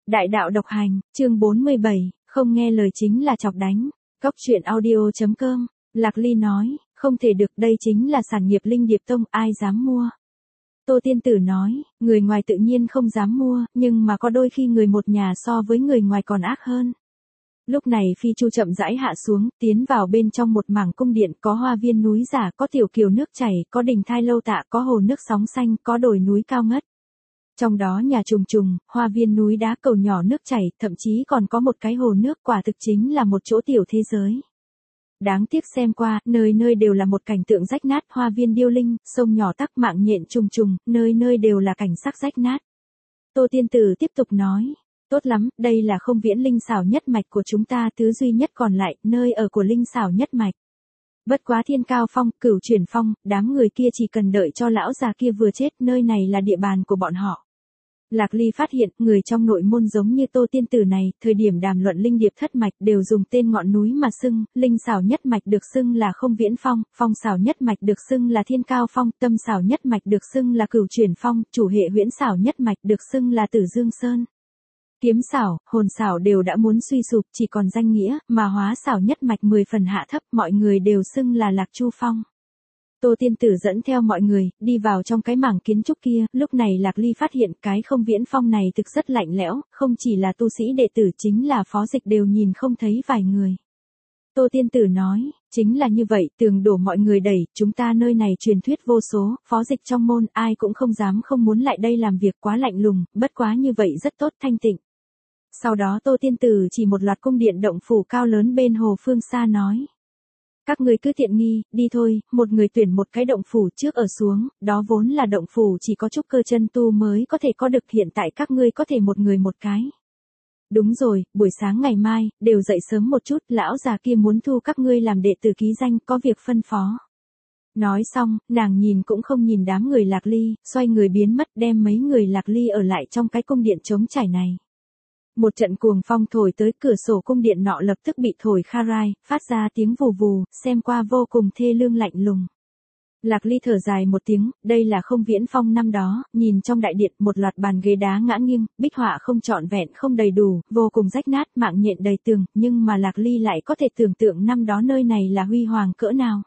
Đại đạo độc hành, chương 47, không nghe lời chính là chọc đánh. Cóc truyện audio.com, Lạc Ly nói, không thể được, đây chính là sản nghiệp Linh Điệp Tông, ai dám mua. Tô Tiên Tử nói, người ngoài tự nhiên không dám mua, nhưng mà có đôi khi người một nhà so với người ngoài còn ác hơn. Lúc này phi chu chậm rãi hạ xuống, tiến vào bên trong một mảng cung điện, có hoa viên núi giả, có tiểu kiều nước chảy, có đình thai lâu tạ, có hồ nước sóng xanh, có đồi núi cao ngất. Trong đó nhà trùng trùng, hoa viên núi đá, cầu nhỏ nước chảy, thậm chí còn có một cái hồ nước, quả thực chính là một chỗ tiểu thế giới. Đáng tiếc xem qua, nơi nơi đều là một cảnh tượng rách nát, hoa viên điêu linh, sông nhỏ tắc, mạng nhện trùng trùng, nơi nơi đều là cảnh sắc rách nát. Tô Tiên Tử tiếp tục nói, tốt lắm, đây là không viễn linh xảo nhất mạch của chúng ta, thứ duy nhất còn lại, nơi ở của linh xảo nhất mạch. Bất quá Thiên Cao Phong, Cửu Chuyển Phong, đám người kia chỉ cần đợi cho lão già kia vừa chết, nơi này là địa bàn của bọn họ. Lạc Ly phát hiện, người trong nội môn giống như Tô Tiên Tử này, thời điểm đàm luận linh điệp thất mạch đều dùng tên ngọn núi mà xưng, linh xảo nhất mạch được xưng là Không Viễn Phong, phong xảo nhất mạch được xưng là Thiên Cao Phong, tâm xảo nhất mạch được xưng là Cửu Chuyển Phong, chủ hệ huyễn xảo nhất mạch được xưng là Tử Dương Sơn. Kiếm xảo, hồn xảo đều đã muốn suy sụp, chỉ còn danh nghĩa, mà hóa xảo nhất mạch 10 phần hạ thấp, mọi người đều xưng là Lạc Chu Phong. Tô Tiên Tử dẫn theo mọi người, đi vào trong cái mảng kiến trúc kia, lúc này Lạc Ly phát hiện cái Không Viễn Phong này thực rất lạnh lẽo, không chỉ là tu sĩ đệ tử chính là phó dịch đều nhìn không thấy vài người. Tô Tiên Tử nói, chính là như vậy, tường đổ mọi người đẩy, chúng ta nơi này truyền thuyết vô số, phó dịch trong môn, ai cũng không dám không muốn lại đây làm việc, quá lạnh lùng, bất quá như vậy rất tốt, thanh tịnh. Sau đó Tô Tiên Tử chỉ một loạt cung điện động phủ cao lớn bên hồ phương xa nói. Các người cứ tiện nghi, đi thôi, một người tuyển một cái động phủ trước ở xuống, đó vốn là động phủ chỉ có trúc cơ chân tu mới có thể có được, hiện tại các ngươi có thể một người một cái. Đúng rồi, buổi sáng ngày mai, đều dậy sớm một chút, lão già kia muốn thu các ngươi làm đệ tử ký danh, có việc phân phó. Nói xong, nàng nhìn cũng không nhìn đám người Lạc Ly, xoay người biến mất, đem mấy người Lạc Ly ở lại trong cái cung điện trống trải này. Một trận cuồng phong thổi tới, cửa sổ cung điện nọ lập tức bị thổi kha rai, phát ra tiếng vù vù, xem qua vô cùng thê lương lạnh lùng. Lạc Ly thở dài một tiếng, đây là Không Viễn Phong năm đó, nhìn trong đại điện một loạt bàn ghế đá ngã nghiêng, bích họa không trọn vẹn, không đầy đủ, vô cùng rách nát, mạng nhện đầy tường, nhưng mà Lạc Ly lại có thể tưởng tượng năm đó nơi này là huy hoàng cỡ nào.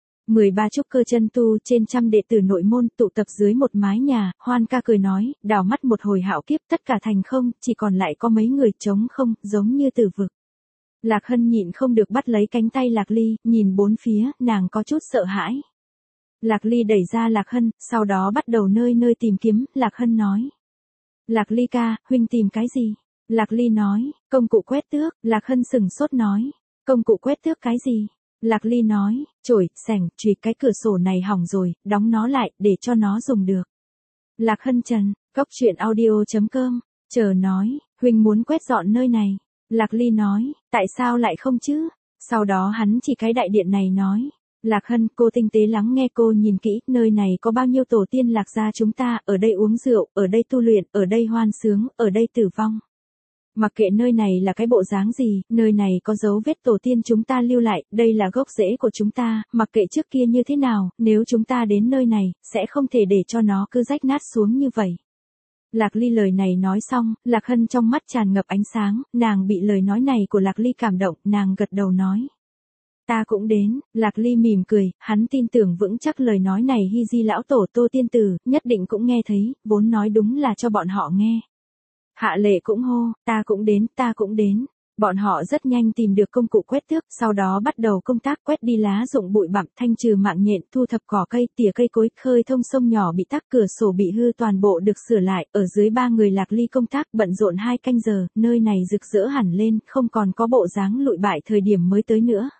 13 trúc cơ chân tu trên trăm đệ tử nội môn tụ tập dưới một mái nhà, hoan ca cười nói, đảo mắt một hồi hạo kiếp, tất cả thành không, chỉ còn lại có mấy người trống không, giống như tử vực. Lạc Hân nhịn không được bắt lấy cánh tay Lạc Ly, nhìn bốn phía, nàng có chút sợ hãi. Lạc Ly đẩy ra Lạc Hân, sau đó bắt đầu nơi nơi tìm kiếm, Lạc Hân nói. Lạc Ly ca, huynh tìm cái gì? Lạc Ly nói, công cụ quét tước, Lạc Hân sừng sốt nói, công cụ quét tước cái gì? Lạc Ly nói, chổi, sẻng, chùy, cái cửa sổ này hỏng rồi, đóng nó lại, để cho nó dùng được. Lạc Hân trần, cóc truyện audio.com, chờ nói, huynh muốn quét dọn nơi này. Lạc Ly nói, tại sao lại không chứ? Sau đó hắn chỉ cái đại điện này nói. Lạc Hân, cô tinh tế lắng nghe, cô nhìn kỹ, nơi này có bao nhiêu tổ tiên Lạc gia chúng ta, ở đây uống rượu, ở đây tu luyện, ở đây hoan sướng, ở đây tử vong. Mặc kệ nơi này là cái bộ dáng gì, nơi này có dấu vết tổ tiên chúng ta lưu lại, đây là gốc rễ của chúng ta, mặc kệ trước kia như thế nào, nếu chúng ta đến nơi này, sẽ không thể để cho nó cứ rách nát xuống như vậy. Lạc Ly lời này nói xong, Lạc Hân trong mắt tràn ngập ánh sáng, nàng bị lời nói này của Lạc Ly cảm động, nàng gật đầu nói. Ta cũng đến, Lạc Ly mỉm cười, hắn tin tưởng vững chắc lời nói này Hy Di lão tổ Tô Tiên Tử, nhất định cũng nghe thấy, vốn nói đúng là cho bọn họ nghe. Hạ Lệ cũng hô, ta cũng đến, ta cũng đến. Bọn họ rất nhanh tìm được công cụ quét tước, sau đó bắt đầu công tác quét đi lá rụng bụi bặm, thanh trừ mạng nhện, thu thập cỏ cây, tỉa cây cối, khơi thông sông nhỏ bị tắc, cửa sổ bị hư, toàn bộ được sửa lại, ở dưới 3 người Lạc Ly công tác bận rộn 2 canh giờ, nơi này rực rỡ hẳn lên, không còn có bộ dáng lụi bại thời điểm mới tới nữa.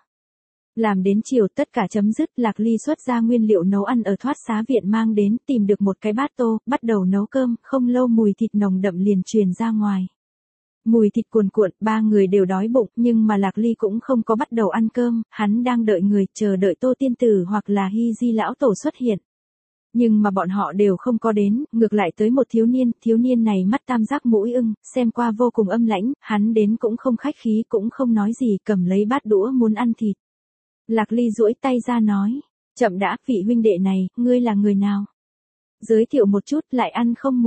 Làm đến chiều tất cả chấm dứt, Lạc Ly xuất ra nguyên liệu nấu ăn ở thoát xá viện mang đến, tìm được một cái bát tô, bắt đầu nấu cơm, không lâu mùi thịt nồng đậm liền truyền ra ngoài. Mùi thịt cuồn cuộn, 3 người đều đói bụng, nhưng mà Lạc Ly cũng không có bắt đầu ăn cơm, hắn đang đợi người, chờ đợi Tô Tiên Tử hoặc là Hy Di lão tổ xuất hiện. Nhưng mà bọn họ đều không có đến, ngược lại tới một thiếu niên này mắt tam giác mũi ưng, xem qua vô cùng âm lãnh, hắn đến cũng không khách khí cũng không nói gì, cầm lấy bát đũa muốn ăn thịt. Lạc Ly duỗi tay ra nói, chậm đã, vị huynh đệ này, ngươi là người nào? Giới thiệu một chút, lại ăn không muộn.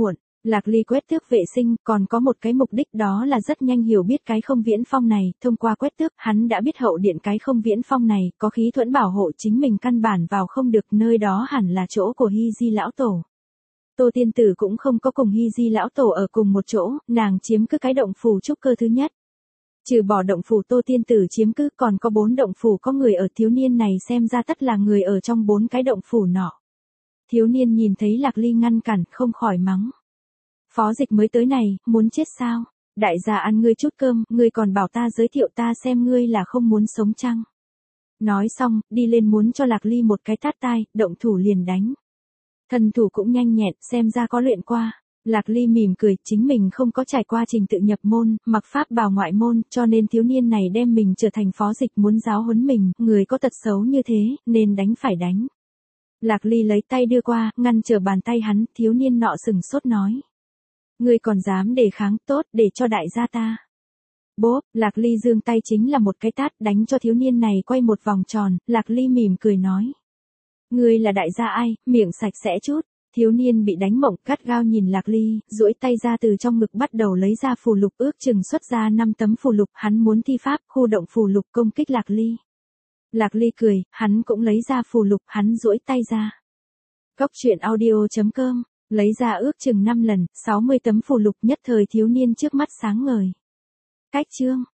Lạc Ly quét tước vệ sinh, còn có một cái mục đích đó là rất nhanh hiểu biết cái không viễn phong này, thông qua quét tước, hắn đã biết hậu điện cái không viễn phong này, có khí thuẫn bảo hộ chính mình căn bản vào không được, nơi đó hẳn là chỗ của Hy Di lão tổ. Tô tiên tử cũng không có cùng Hy Di lão tổ ở cùng một chỗ, nàng chiếm cứ cái động phủ trúc cơ thứ nhất. Trừ bỏ động phủ Tô tiên tử chiếm cứ, còn có 4 động phủ có người ở, thiếu niên này xem ra tất là người ở trong 4 cái động phủ nọ. Thiếu niên nhìn thấy Lạc Ly ngăn cản, không khỏi mắng. Phó Dịch mới tới này, muốn chết sao? Đại gia ăn ngươi chút cơm, ngươi còn bảo ta giới thiệu ta xem ngươi là không muốn sống chăng? Nói xong, đi lên muốn cho Lạc Ly một cái tát tai, động thủ liền đánh. Thần thủ cũng nhanh nhẹn, xem ra có luyện qua. Lạc Ly mỉm cười, chính mình không có trải qua trình tự nhập môn, mặc pháp bào ngoại môn, cho nên thiếu niên này đem mình trở thành Phó Dịch muốn giáo huấn mình, người có tật xấu như thế, nên đánh phải đánh. Lạc Ly lấy tay đưa qua, ngăn trở bàn tay hắn, thiếu niên nọ sừng sốt nói. Ngươi còn dám đề kháng, tốt, để cho đại gia ta. Bốp, Lạc Ly giương tay chính là một cái tát, đánh cho thiếu niên này quay một vòng tròn, Lạc Ly mỉm cười nói. Ngươi là đại gia ai, miệng sạch sẽ chút. Thiếu niên bị đánh mộng, gắt gao nhìn Lạc Ly, duỗi tay ra từ trong ngực bắt đầu lấy ra phù lục, ước chừng xuất ra 5 tấm phù lục, hắn muốn thi pháp, khu động phù lục công kích Lạc Ly. Lạc Ly cười, hắn cũng lấy ra phù lục, hắn duỗi tay ra. Cốc truyện audio.com, lấy ra ước chừng 5 lần, 60 tấm phù lục, nhất thời thiếu niên trước mắt sáng ngời. Cách chương